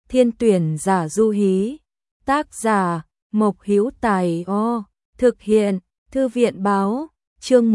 Thiên tuyển giả du hí. Tác giả Mộc Hữu Tài. Thực hiện Thư viện báo. Chương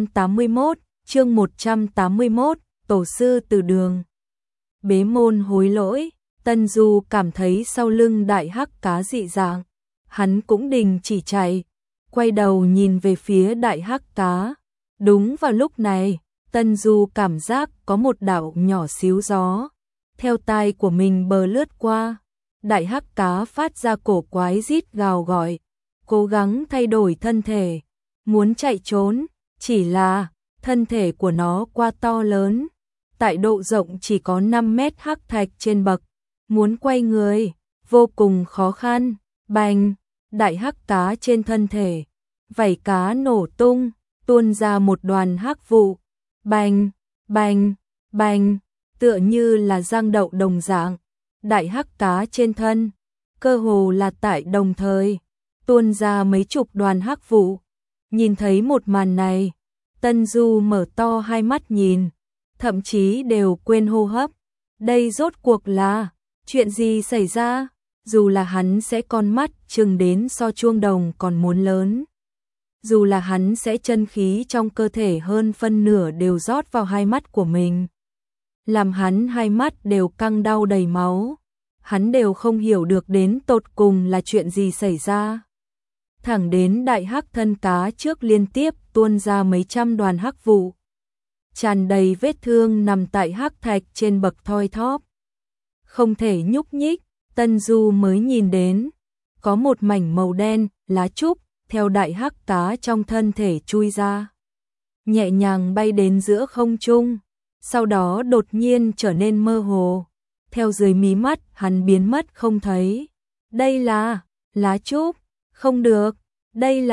181, tổ sư từ đường. Bế môn hối lỗi. Tân Du cảm thấy sau lưng đại hắc cá dị dạng, hắn cũng đình chỉ chạy, quay đầu nhìn về phía đại hắc cá. Đúng vào lúc này, Tân Du cảm giác có một đạo nhỏ xíu gió theo tai của mình bờ lướt qua. Đại hắc cá phát ra cổ quái rít gào gọi, cố gắng thay đổi thân thể, muốn chạy trốn, chỉ là thân thể của nó quá to lớn, tại độ rộng chỉ có 5 mét hắc thạch trên bậc, muốn quay người vô cùng khó khăn. Bành, đại hắc cá trên thân thể, vảy cá nổ tung, tuôn ra một đoàn hắc vụ. Bành, bành, bành, tựa như là giang đậu đồng dạng. Đại hắc cá trên thân, cơ hồ là tại đồng thời, tuôn ra mấy chục đoàn hắc vụ. Nhìn thấy một màn này, Tân Du mở to hai mắt nhìn, thậm chí đều quên hô hấp. Đây rốt cuộc là chuyện gì xảy ra? Dù là hắn sẽ con mắt trừng đến so chuông đồng còn muốn lớn, dù là hắn sẽ chân khí trong cơ thể hơn phân nửa đều rót vào hai mắt của mình, làm hắn hai mắt đều căng đau đầy máu, hắn đều không hiểu được đến tột cùng là chuyện gì xảy ra. Thẳng đến đại hắc thân cá trước liên tiếp tuôn ra mấy trăm đoàn hắc vụ, tràn đầy vết thương nằm tại hắc thạch trên bậc thoi thóp, không thể nhúc nhích. Tân Du mới nhìn đến có một mảnh màu đen lá trúc theo đại hắc cá trong thân thể chui ra, nhẹ nhàng bay đến giữa không trung, sau đó đột nhiên trở nên mơ hồ, theo dưới mí mắt hắn biến mất không thấy. Đây là lá trúc, không được, đây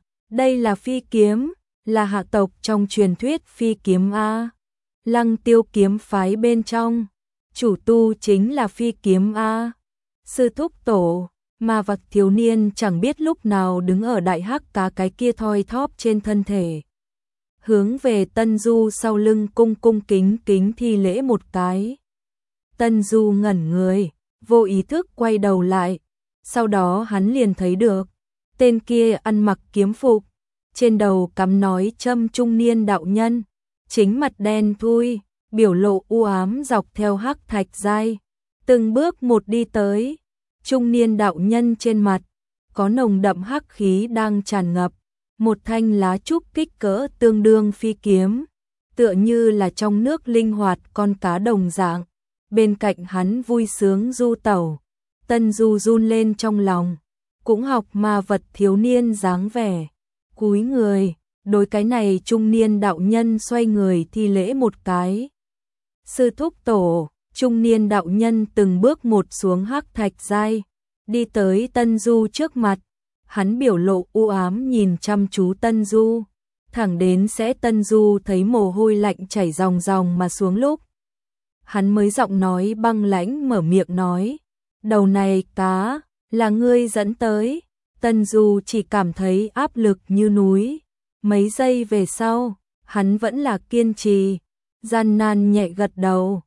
là phi kiếm, là hạ tộc trong truyền thuyết phi kiếm a. Lăng Tiêu kiếm phái bên trong, chủ tu chính là phi kiếm a. Sư thúc tổ, mà vật thiếu niên chẳng biết lúc nào đứng ở đại hắc cá cái kia thoi thóp trên thân thể, hướng về Tân Du sau lưng cung kính thi lễ một cái. Tân Du ngẩn người, vô ý thức quay đầu lại, sau đó hắn liền thấy được tên kia ăn mặc kiếm phục, trên đầu cắm nói châm trung niên đạo nhân, chính mặt đen thui, biểu lộ u ám dọc theo hắc thạch dai, từng bước một đi tới. Trung niên đạo nhân trên mặt có nồng đậm hắc khí đang tràn ngập, một thanh lá trúc kích cỡ tương đương phi kiếm, tựa như là trong nước linh hoạt con cá đồng dạng. Bên cạnh hắn vui sướng du tẩu. Tân Du run lên trong lòng, cũng học ma vật thiếu niên dáng vẻ, cúi người, đối cái này trung niên đạo nhân xoay người thi lễ một cái. Sư thúc tổ. Trung niên đạo nhân từng bước một xuống hắc thạch dai, đi tới Tân Du trước mặt, hắn biểu lộ u ám nhìn chăm chú Tân Du, thẳng đến sẽ Tân Du thấy mồ hôi lạnh chảy ròng ròng mà xuống lúc, hắn mới giọng nói băng lãnh mở miệng nói, đầu này cá, là ngươi dẫn tới. Tân Du chỉ cảm thấy áp lực như núi, mấy giây về sau, hắn vẫn là kiên trì, gian nan nhẹ gật đầu.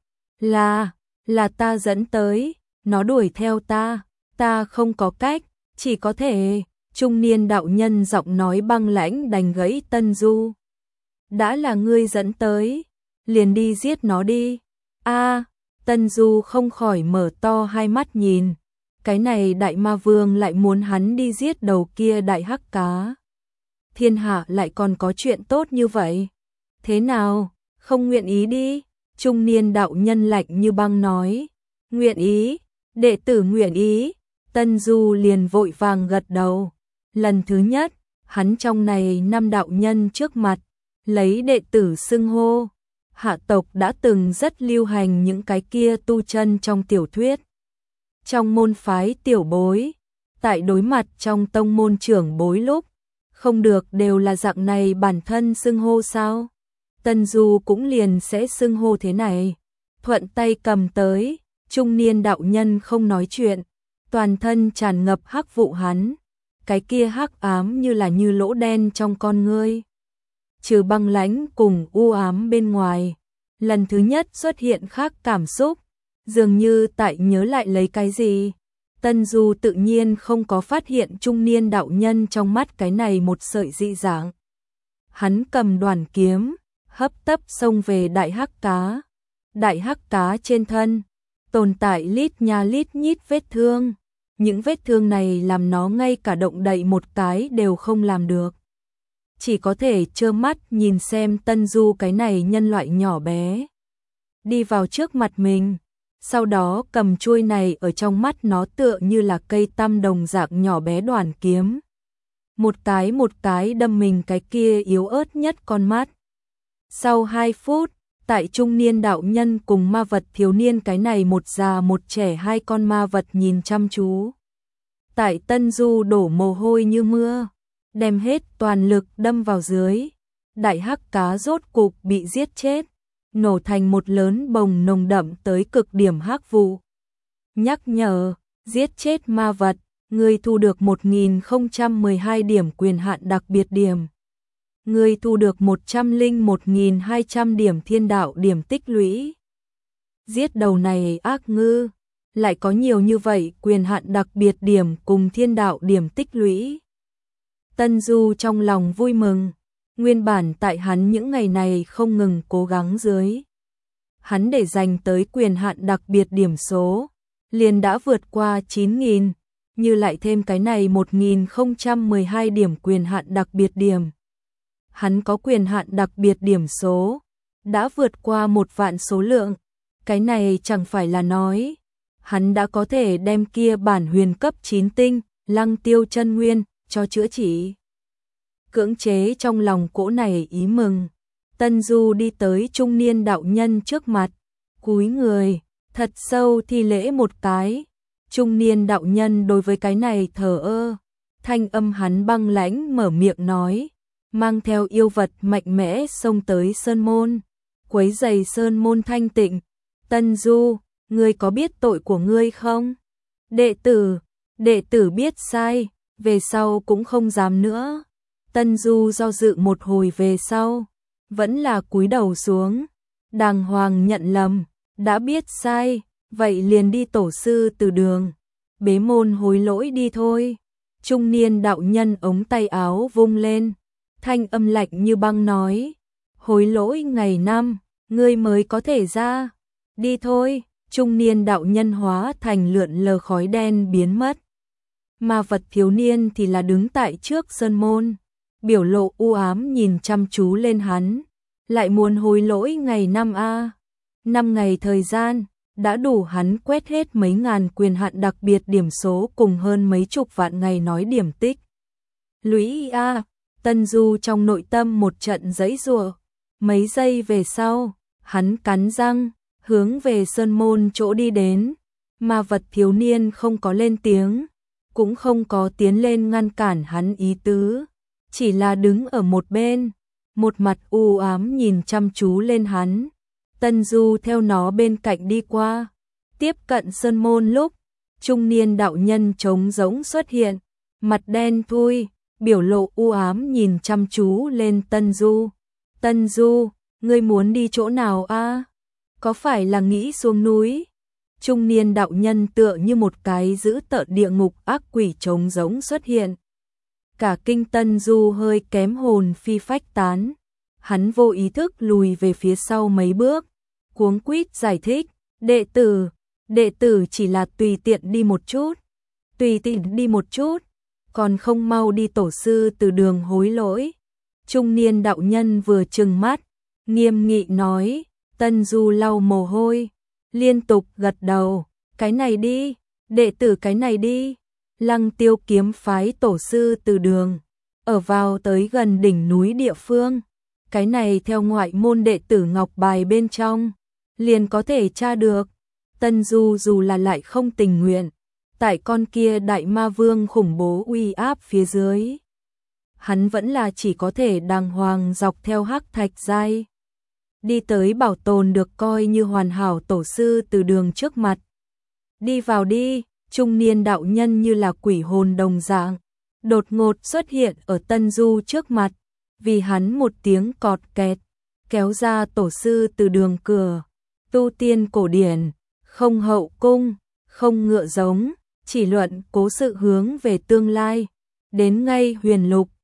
Là ta dẫn tới, nó đuổi theo ta không có cách, chỉ có thể. Trung niên đạo nhân giọng nói băng lãnh đánh gãy Tân Du. Đã là ngươi dẫn tới, liền đi giết nó đi. Tân Du không khỏi mở to hai mắt nhìn, cái này đại ma vương lại muốn hắn đi giết đầu kia đại hắc cá. Thiên hạ lại còn có chuyện tốt như vậy. Thế nào, không nguyện ý đi? Trung niên đạo nhân lạnh như băng nói, nguyện ý, đệ tử nguyện ý. Tân Du liền vội vàng gật đầu. Lần thứ nhất, hắn trong này 5 đạo nhân trước mặt, lấy đệ tử xưng hô. Hạ tộc đã từng rất lưu hành những cái kia tu chân trong tiểu thuyết. Trong môn phái tiểu bối, tại đối mặt trong tông môn trưởng bối lúc, không được đều là dạng này bản thân xưng hô sao? Tân Du cũng liền sẽ xưng hô thế này. Thuận tay cầm tới, trung niên đạo nhân không nói chuyện, toàn thân tràn ngập hắc vụ hắn, cái kia hắc ám như lỗ đen trong con ngươi. Trừ băng lãnh cùng u ám bên ngoài, lần thứ nhất xuất hiện khác cảm xúc, Dường như tại nhớ lại lấy cái gì. Tân Du tự nhiên không có phát hiện trung niên đạo nhân trong mắt cái này một sợi dị dạng. Hắn cầm đoàn kiếm, hấp tấp xông về đại hắc cá. Đại hắc cá trên thân, tồn tại lít nha lít nhít vết thương. Những vết thương này làm nó ngay cả động đậy một cái đều không làm được. Chỉ có thể trơ mắt nhìn xem Tân Du cái này nhân loại nhỏ bé đi vào trước mặt mình. Sau đó cầm chuôi này ở trong mắt nó tựa như là cây tăm đồng dạng nhỏ bé đoàn kiếm. Một cái đâm mình cái kia yếu ớt nhất con mắt. Sau 2 phút, tại trung niên đạo nhân cùng ma vật thiếu niên cái này một già một trẻ hai con ma vật nhìn chăm chú. Tại Tân Du đổ mồ hôi như mưa, đem hết toàn lực đâm vào dưới. Đại hắc cá rốt cục bị giết chết, nổ thành một lớn bồng nồng đậm tới cực điểm hắc vụ. Nhắc nhở, giết chết ma vật, người thu được 1012 điểm quyền hạn đặc biệt điểm. Người thu được 101.200 điểm thiên đạo điểm tích lũy. Giết đầu này ác ngư, lại có nhiều như vậy quyền hạn đặc biệt điểm cùng thiên đạo điểm tích lũy. Tân Du trong lòng vui mừng, nguyên bản tại hắn những ngày này không ngừng cố gắng dưới. Hắn để dành tới quyền hạn đặc biệt điểm số, liền đã vượt qua 9.000, như lại thêm cái này 1012 điểm quyền hạn đặc biệt điểm. Hắn có quyền hạn đặc biệt điểm số, đã vượt qua 1 vạn số lượng. Cái này chẳng phải là nói, hắn đã có thể đem kia bản huyền cấp 9 tinh, Lăng Tiêu chân nguyên, cho chữa trị. Cưỡng chế trong lòng cỗ này ý mừng, Tân Du đi tới trung niên đạo nhân trước mặt, cúi người, thật sâu thi lễ một cái. Trung niên đạo nhân đối với cái này thờ ơ, thanh âm hắn băng lãnh mở miệng nói, mang theo yêu vật mạnh mẽ xông tới sơn môn, quấy rầy sơn môn thanh tịnh. Tân Du, ngươi có biết tội của ngươi không? Đệ tử biết sai, về sau cũng không dám nữa. Tân Du do dự một hồi về sau, vẫn là cúi đầu xuống, đàng hoàng nhận lầm, đã biết sai, vậy liền đi tổ sư từ đường, bế môn hối lỗi đi thôi. Trung niên đạo nhân ống tay áo vung lên, thanh âm lạnh như băng nói, hối lỗi ngày năm, ngươi mới có thể ra, đi thôi. Trung niên đạo nhân hóa thành lượn lờ khói đen biến mất. Ma vật thiếu niên thì là đứng tại trước sơn môn, biểu lộ u ám nhìn chăm chú lên hắn, lại muốn hối lỗi ngày năm a. 5 ngày thời gian, đã đủ hắn quét hết mấy ngàn quyền hạn đặc biệt điểm số cùng hơn mấy chục vạn ngày nói điểm tích lũy a. Tân Du trong nội tâm một trận giãy giụa, mấy giây về sau, hắn cắn răng, hướng về sơn môn chỗ đi đến. Ma vật thiếu niên không có lên tiếng, cũng không có tiến lên ngăn cản hắn ý tứ, chỉ là đứng ở một bên, một mặt u ám nhìn chăm chú lên hắn. Tân Du theo nó bên cạnh đi qua, tiếp cận sơn môn lúc, trung niên đạo nhân trống rỗng xuất hiện, mặt đen thui, biểu lộ u ám nhìn chăm chú lên Tân Du. Tân Du, ngươi muốn đi chỗ nào a? Có phải là nghĩ xuống núi? Trung niên đạo nhân tựa như một cái dữ tợn địa ngục ác quỷ trống rỗng xuất hiện. Cả kinh Tân Du hơi kém hồn phi phách tán. Hắn vô ý thức lùi về phía sau mấy bước, cuống quýt giải thích, đệ tử chỉ là tùy tiện đi một chút, còn không mau đi tổ sư từ đường hối lỗi. Trung niên đạo nhân vừa trừng mắt, nghiêm nghị nói. Tân Du lau mồ hôi, liên tục gật đầu, cái này đi, đệ tử cái này đi. Lăng Tiêu kiếm phái tổ sư từ đường, ở vào tới gần đỉnh núi địa phương, cái này theo ngoại môn đệ tử ngọc bài bên trong, liền có thể tra được. Tân Du dù là lại không tình nguyện, tại con kia đại ma vương khủng bố uy áp phía dưới, hắn vẫn là chỉ có thể đàng hoàng dọc theo hắc thạch giai, đi tới bảo tồn được coi như hoàn hảo tổ sư từ đường trước mặt. Đi vào đi. Trung niên đạo nhân như là quỷ hồn đồng dạng, đột ngột xuất hiện ở Tân Du trước mặt, vì hắn một tiếng cọt kẹt, kéo ra tổ sư từ đường cửa. Tu tiên cổ điển, không hậu cung, không ngựa giống, chỉ luận cố sự hướng về tương lai. Đến ngay Huyền Lục,